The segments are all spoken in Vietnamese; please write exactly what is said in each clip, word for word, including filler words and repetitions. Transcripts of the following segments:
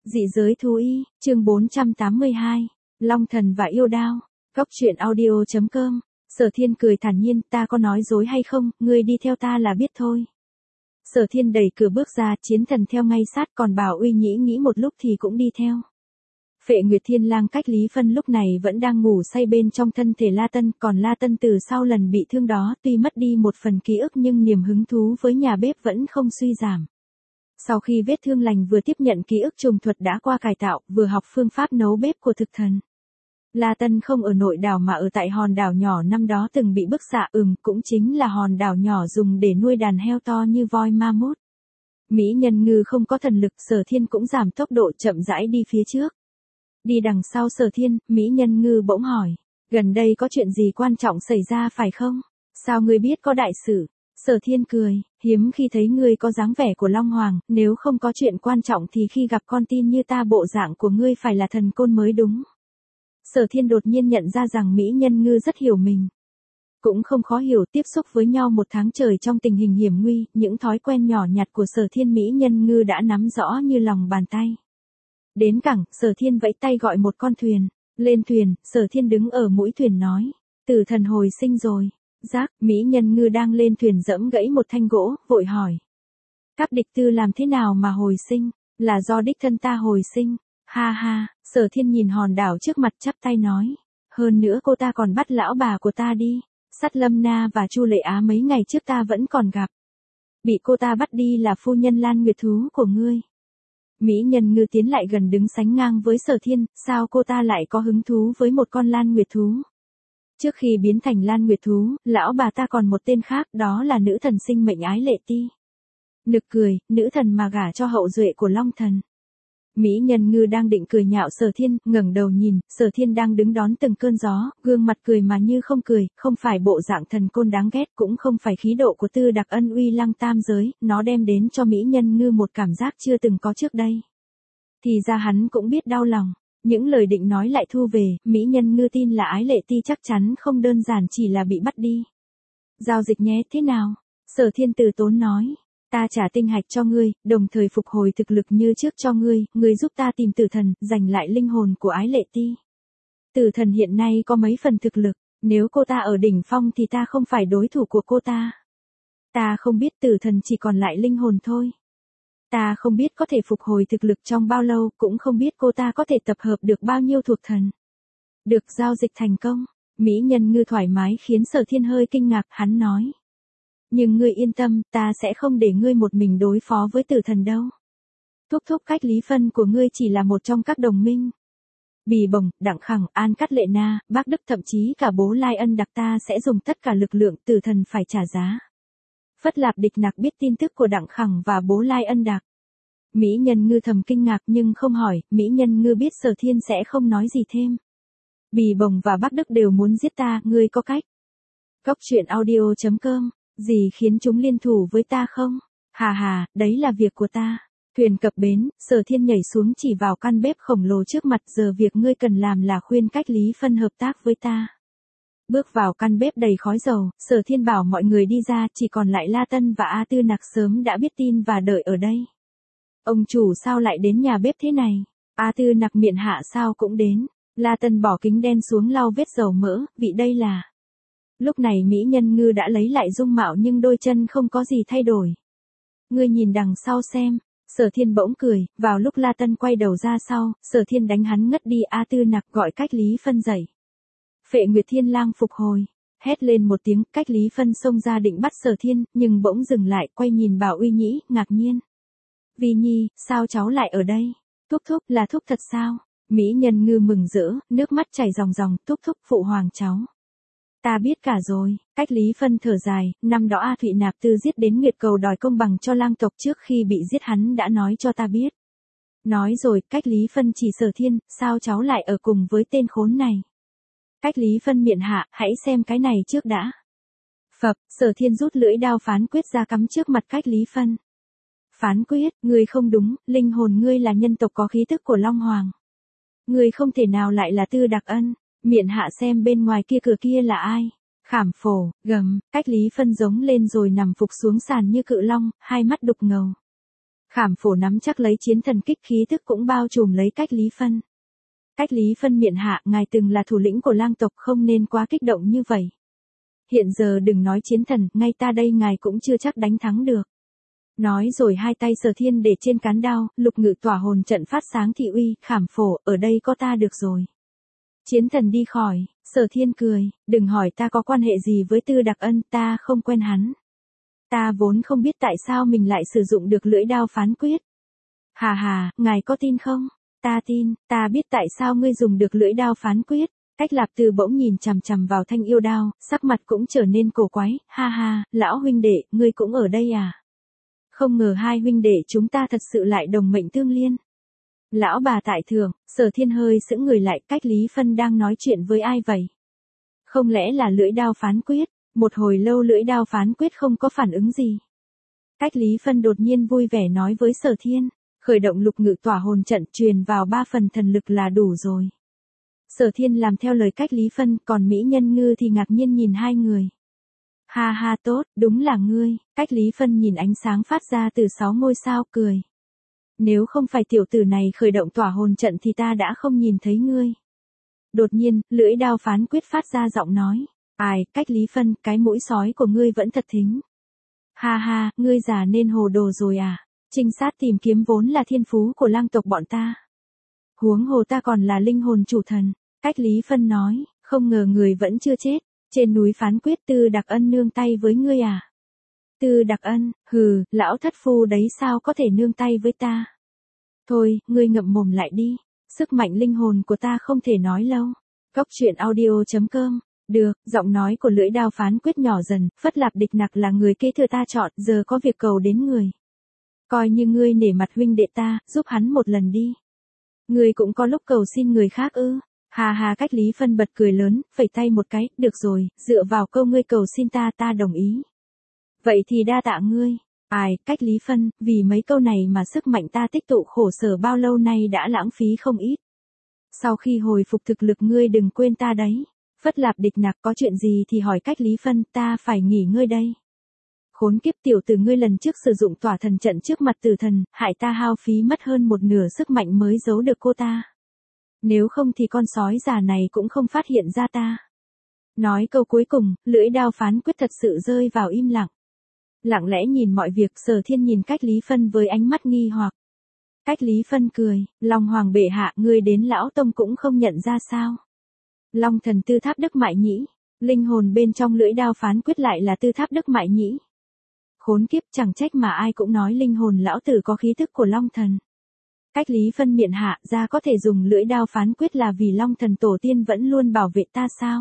Dị giới thú y, chương bốn trăm tám mươi hai, Long thần và yêu đao, Cốc truyện audio chấm com. Sở Thiên cười thản nhiên, ta có nói dối hay không, ngươi đi theo ta là biết thôi. Sở Thiên đẩy cửa bước ra, Chiến Thần theo ngay sát, còn Bảo Uy Nhĩ nghĩ một lúc thì cũng đi theo. Phệ Nguyệt Thiên Lang cách Lý Phân lúc này vẫn đang ngủ say bên trong thân thể La Tân, còn La Tân từ sau lần bị thương đó tuy mất đi một phần ký ức nhưng niềm hứng thú với nhà bếp vẫn không suy giảm. Sau khi vết thương lành vừa tiếp nhận ký ức trùng thuật đã qua cải tạo, vừa học phương pháp nấu bếp của thực thần. La Tân không ở nội đảo mà ở tại hòn đảo nhỏ năm đó từng bị bức xạ, ừm, cũng chính là hòn đảo nhỏ dùng để nuôi đàn heo to như voi ma mút. Mỹ Nhân Ngư không có thần lực, Sở Thiên cũng giảm tốc độ chậm rãi đi phía trước. Đi đằng sau Sở Thiên, Mỹ Nhân Ngư bỗng hỏi, gần đây có chuyện gì quan trọng xảy ra phải không? Sao ngươi biết có đại sự? Sở Thiên cười, hiếm khi thấy ngươi có dáng vẻ của Long Hoàng, nếu không có chuyện quan trọng thì khi gặp con tin như ta bộ dạng của ngươi phải là thần côn mới đúng. Sở Thiên đột nhiên nhận ra rằng Mỹ Nhân Ngư rất hiểu mình. Cũng không khó hiểu, tiếp xúc với nhau một tháng trời trong tình hình hiểm nguy, những thói quen nhỏ nhặt của Sở Thiên Mỹ Nhân Ngư đã nắm rõ như lòng bàn tay. Đến cảng, Sở Thiên vẫy tay gọi một con thuyền. Lên thuyền, Sở Thiên đứng ở mũi thuyền nói, tử thần hồi sinh rồi. Giác, Mỹ Nhân Ngư đang lên thuyền giẫm gãy một thanh gỗ, vội hỏi. Các địch tư làm thế nào mà hồi sinh? Là do đích thân ta hồi sinh. Ha ha, Sở Thiên nhìn hòn đảo trước mặt chắp tay nói. Hơn nữa cô ta còn bắt lão bà của ta đi. Sắt Lâm Na và Chu Lệ Á mấy ngày trước ta vẫn còn gặp. Bị cô ta bắt đi là phu nhân Lan Nguyệt Thú của ngươi. Mỹ Nhân Ngư tiến lại gần đứng sánh ngang với Sở Thiên, sao cô ta lại có hứng thú với một con Lan Nguyệt Thú? Trước khi biến thành Lan Nguyệt Thú, lão bà ta còn một tên khác, đó là nữ thần sinh mệnh Ái Lệ Ti. Nực cười, nữ thần mà gả cho hậu duệ của Long thần. Mỹ Nhân Ngư đang định cười nhạo Sở Thiên, ngẩng đầu nhìn, Sở Thiên đang đứng đón từng cơn gió, gương mặt cười mà như không cười, không phải bộ dạng thần côn đáng ghét, cũng không phải khí độ của Tư Đặc Ân uy lăng tam giới, nó đem đến cho Mỹ Nhân Ngư một cảm giác chưa từng có trước đây. Thì ra hắn cũng biết đau lòng. Những lời định nói lại thu về, Mỹ Nhân Ngư tin là Ái Lệ Ti chắc chắn không đơn giản chỉ là bị bắt đi. Giao dịch nhé, thế nào? Sở Thiên từ tốn nói. Ta trả tinh hạch cho ngươi, đồng thời phục hồi thực lực như trước cho ngươi, ngươi giúp ta tìm tử thần, giành lại linh hồn của Ái Lệ Ti. Tử thần hiện nay có mấy phần thực lực, nếu cô ta ở đỉnh phong thì ta không phải đối thủ của cô ta. Ta không biết tử thần chỉ còn lại linh hồn thôi. Ta không biết có thể phục hồi thực lực trong bao lâu, cũng không biết cô ta có thể tập hợp được bao nhiêu thuộc thần. Được giao dịch thành công, Mỹ Nhân Ngư thoải mái khiến Sở Thiên hơi kinh ngạc, hắn nói. Nhưng ngươi yên tâm, ta sẽ không để ngươi một mình đối phó với tử thần đâu. Thúc thúc cách Lý Phân của ngươi chỉ là một trong các đồng minh. Bì Bồng, Đặng Khẳng, An Cắt Lệ Na, Bác Đức thậm chí cả bố Lai Ân Đặc ta sẽ dùng tất cả lực lượng, tử thần phải trả giá. Phất Lạp Địch Nặc biết tin tức của Đặng Khẳng và bố Lai Ân Đặc. Mỹ Nhân Ngư thầm kinh ngạc nhưng không hỏi, Mỹ Nhân Ngư biết Sở Thiên sẽ không nói gì thêm. Bì Bồng và Bác Đức đều muốn giết ta, ngươi có cách. Cốc truyện audio chấm com, gì khiến chúng liên thủ với ta không? Hà hà, đấy là việc của ta. Thuyền cập bến, Sở Thiên nhảy xuống chỉ vào căn bếp khổng lồ trước mặt, giờ việc ngươi cần làm là khuyên cách Lý Phân hợp tác với ta. Bước vào căn bếp đầy khói dầu, Sở Thiên bảo mọi người đi ra, chỉ còn lại La Tân và A Tư Nặc sớm đã biết tin và đợi ở đây. Ông chủ sao lại đến nhà bếp thế này? A Tư Nặc miệng hạ sao cũng đến. La Tân bỏ kính đen xuống lau vết dầu mỡ, vị đây là. Lúc này Mỹ Nhân Ngư đã lấy lại dung mạo nhưng đôi chân không có gì thay đổi. Ngươi nhìn đằng sau xem. Sở Thiên bỗng cười, vào lúc La Tân quay đầu ra sau, Sở Thiên đánh hắn ngất đi. A Tư Nặc gọi cách Lý Phân dậy. Phệ Nguyệt Thiên Lang phục hồi, hét lên một tiếng, cách Lý Phân xông ra định bắt Sở Thiên, nhưng bỗng dừng lại, quay nhìn Bảo Uy Nhĩ, ngạc nhiên. Vi Nhi, sao cháu lại ở đây? Thúc thúc, là thúc thật sao? Mỹ Nhân Ngư mừng rỡ, nước mắt chảy ròng ròng, thúc thúc, phụ hoàng cháu. Ta biết cả rồi, cách Lý Phân thở dài, năm đó A Thụy Nạp Tư giết đến Nguyệt Cầu đòi công bằng cho lang tộc trước khi bị giết hắn đã nói cho ta biết. Nói rồi, cách Lý Phân chỉ Sở Thiên, sao cháu lại ở cùng với tên khốn này? Cách Lý Phân miệng hạ, hãy xem cái này trước đã. Phập, Sở Thiên rút lưỡi đao phán quyết ra cắm trước mặt cách Lý Phân. Phán quyết, ngươi không đúng, linh hồn ngươi là nhân tộc có khí tức của Long Hoàng. Ngươi không thể nào lại là Tư Đặc Ân, miệng hạ xem bên ngoài kia cửa kia là ai. Khảm phổ, gầm, cách Lý Phân giống lên rồi nằm phục xuống sàn như cự long, hai mắt đục ngầu. Khảm Phổ nắm chắc lấy chiến thần kích khí tức cũng bao trùm lấy Cách Lý Phân. Cách Lý Phân miệng hạ, ngài từng là thủ lĩnh của lang tộc không nên quá kích động như vậy. Hiện giờ đừng nói chiến thần, ngay ta đây ngài cũng chưa chắc đánh thắng được. Nói rồi hai tay Sở Thiên để trên cán đao, lục ngự tỏa hồn trận phát sáng thị uy, Khảm Phổ, ở đây có ta được rồi. Chiến thần đi khỏi, Sở Thiên cười, đừng hỏi ta có quan hệ gì với Tư Đặc Ân, ta không quen hắn. Ta vốn không biết tại sao mình lại sử dụng được lưỡi đao phán quyết. Hà hà, ngài có tin không? Ta tin, ta biết tại sao ngươi dùng được lưỡi đao phán quyết. Cách Lạp Tư bỗng nhìn chằm chằm vào thanh yêu đao, sắc mặt cũng trở nên cổ quái, ha ha, lão huynh đệ, ngươi cũng ở đây à? Không ngờ hai huynh đệ chúng ta thật sự lại đồng mệnh tương liên. Lão bà tại thượng, Sở Thiên hơi sững người lại, Cách Lý Phân đang nói chuyện với ai vậy? Không lẽ là lưỡi đao phán quyết? Một hồi lâu lưỡi đao phán quyết không có phản ứng gì. Cách Lý Phân đột nhiên vui vẻ nói với Sở Thiên, khởi động lục ngự tỏa hồn trận truyền vào ba phần thần lực là đủ rồi. Sở Thiên làm theo lời Cách Lý Phân, còn Mỹ Nhân Ngư thì ngạc nhiên nhìn hai người. Ha ha tốt, đúng là ngươi, Cách Lý Phân nhìn ánh sáng phát ra từ sáu ngôi sao cười. Nếu không phải tiểu tử này khởi động tỏa hồn trận thì ta đã không nhìn thấy ngươi. Đột nhiên, lưỡi đao phán quyết phát ra giọng nói. Ai, Cách Lý Phân, cái mũi sói của ngươi vẫn thật thính. Ha ha, ngươi già nên hồ đồ rồi à? Trinh sát tìm kiếm vốn là thiên phú của lang tộc bọn ta. Huống hồ ta còn là linh hồn chủ thần. Cách Lý Phân nói, không ngờ người vẫn chưa chết. Trên núi phán quyết Tư Đặc Ân nương tay với ngươi à? Tư Đặc Ân, hừ, lão thất phu đấy sao có thể nương tay với ta? Thôi, ngươi ngậm mồm lại đi. Sức mạnh linh hồn của ta không thể nói lâu. Cốc truyện audio chấm com. Được, giọng nói của lưỡi đao phán quyết nhỏ dần, Phất Lạp Địch Nặc là người kế thừa ta chọn, giờ có việc cầu đến người. Coi như ngươi nể mặt huynh đệ ta, giúp hắn một lần đi. Ngươi cũng có lúc cầu xin người khác ư? Hà hà, Cách Lý Phân bật cười lớn, phẩy tay một cái, được rồi, dựa vào câu ngươi cầu xin ta ta đồng ý. Vậy thì đa tạ ngươi. Ai, Cách Lý Phân, vì mấy câu này mà sức mạnh ta tích tụ khổ sở bao lâu nay đã lãng phí không ít. Sau khi hồi phục thực lực ngươi đừng quên ta đấy. Phất Lạp Địch Nặc có chuyện gì thì hỏi Cách Lý Phân, ta phải nghỉ ngơi đây. Khốn kiếp tiểu tử ngươi lần trước sử dụng tỏa thần trận trước mặt tử thần, hại ta hao phí mất hơn một nửa sức mạnh mới giấu được cô ta. Nếu không thì con sói già này cũng không phát hiện ra ta. Nói câu cuối cùng, lưỡi đao phán quyết thật sự rơi vào im lặng. Lặng lẽ nhìn mọi việc, Sở Thiên nhìn Cách Lý Phân với ánh mắt nghi hoặc. Cách Lý Phân cười, Long Hoàng bệ hạ, ngươi đến lão tông cũng không nhận ra sao? Long thần Tư Tháp Đức Mại Nhĩ, linh hồn bên trong lưỡi đao phán quyết lại là Tư Tháp Đức Mại Nhĩ. Khốn kiếp, chẳng trách mà ai cũng nói linh hồn lão tử có khí thức của Long thần. Cách Lý Phân miệng hạ, ra có thể dùng lưỡi đao phán quyết là vì Long thần tổ tiên vẫn luôn bảo vệ ta sao?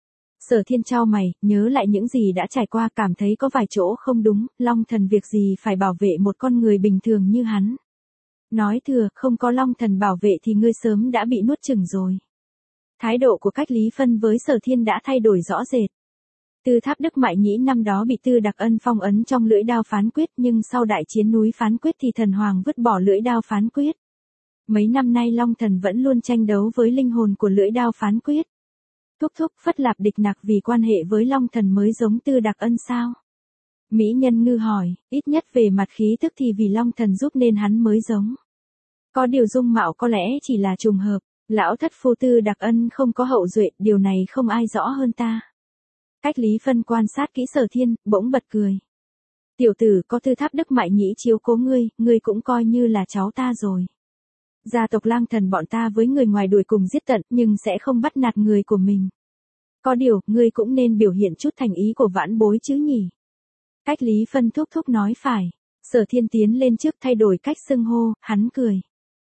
Sở Thiên chau mày, nhớ lại những gì đã trải qua, cảm thấy có vài chỗ không đúng, Long thần việc gì phải bảo vệ một con người bình thường như hắn. Nói thừa, không có Long thần bảo vệ thì ngươi sớm đã bị nuốt chửng rồi. Thái độ của Cách Lý Phân với Sở Thiên đã thay đổi rõ rệt. Tư Tháp Đức Mại Nhĩ năm đó bị Tư Đặc Ân phong ấn trong lưỡi đao phán quyết, nhưng sau đại chiến núi phán quyết thì thần hoàng vứt bỏ lưỡi đao phán quyết. Mấy năm nay Long thần vẫn luôn tranh đấu với linh hồn của lưỡi đao phán quyết. Thúc thúc, Phất Lạp Địch Nặc vì quan hệ với Long thần mới giống Tư Đặc Ân sao? Mỹ Nhân Ngư hỏi, ít nhất về mặt khí thức thì vì Long thần giúp nên hắn mới giống. Có điều dung mạo có lẽ chỉ là trùng hợp. Lão thất phu Tư Đặc Ân không có hậu duệ, điều này không ai rõ hơn ta. Cách Lý Phân quan sát kỹ Sở Thiên, bỗng bật cười. Tiểu tử có Tư Tháp Đức Mại Nhĩ chiếu cố ngươi, ngươi cũng coi như là cháu ta rồi. Gia tộc Lang thần bọn ta với người ngoài đuổi cùng giết tận, nhưng sẽ không bắt nạt người của mình. Có điều, ngươi cũng nên biểu hiện chút thành ý của vãn bối chứ nhỉ. Cách Lý Phân thúc thúc nói phải. Sở Thiên tiến lên trước thay đổi cách xưng hô, hắn cười.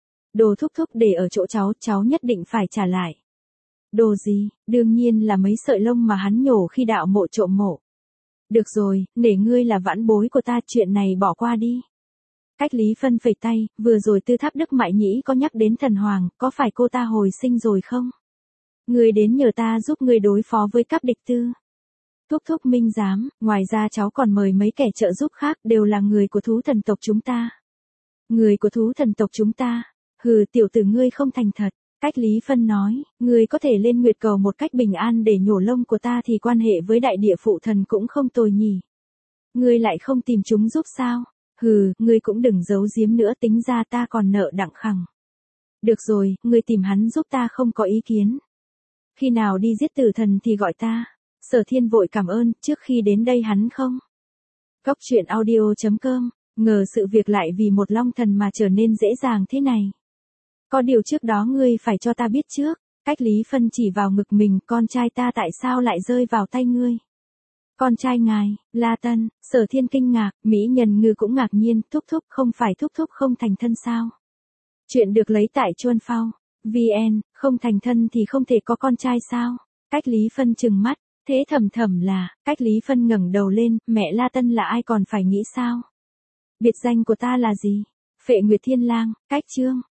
Đồ thúc thúc để ở chỗ cháu, cháu nhất định phải trả lại. Đồ gì, đương nhiên là mấy sợi lông mà hắn nhổ khi đạo mộ trộm mộ. Được rồi, để ngươi là vãn bối của ta, chuyện này bỏ qua đi. Cách Lý Phân phẩy tay, vừa rồi Tư Tháp Đức Mại Nhĩ có nhắc đến thần hoàng, có phải cô ta hồi sinh rồi không? Ngươi đến nhờ ta giúp ngươi đối phó với Cáp Địch Tư. Thúc thúc minh giám, ngoài ra cháu còn mời mấy kẻ trợ giúp khác, đều là người của thú thần tộc chúng ta. Người của thú thần tộc chúng ta? Hừ, tiểu tử ngươi không thành thật. Cách Lý Phân nói, ngươi có thể lên nguyệt cầu một cách bình an để nhổ lông của ta thì quan hệ với đại địa phụ thần cũng không tồi nhỉ. Ngươi lại không tìm chúng giúp sao? Hừ, ngươi cũng đừng giấu giếm nữa, tính ra ta còn nợ Đặng Khẳng. Được rồi, ngươi tìm hắn giúp ta không có ý kiến. Khi nào đi giết tử thần thì gọi ta. Sở Thiên vội cảm ơn, trước khi đến đây hắn không. Cốc truyện audio chấm com, ngờ sự việc lại vì một long thần mà trở nên dễ dàng thế này. Có điều trước đó ngươi phải cho ta biết trước. Cách Lý Phân chỉ vào ngực mình, con trai ta tại sao lại rơi vào tay ngươi? Con trai ngài, La Tân. Sở Thiên kinh ngạc, mỹ nhân ngư cũng ngạc nhiên, thúc thúc không phải thúc thúc không thành thân sao? Chuyện được lấy tại Chuan Phao. vê en, không thành thân thì không thể có con trai sao? Cách Lý Phân trừng mắt, thế thầm thầm là, Cách Lý Phân ngẩng đầu lên, mẹ La Tân là ai còn phải nghĩ sao? Biệt danh của ta là gì? Phệ Nguyệt Thiên Lang, Cách Trương.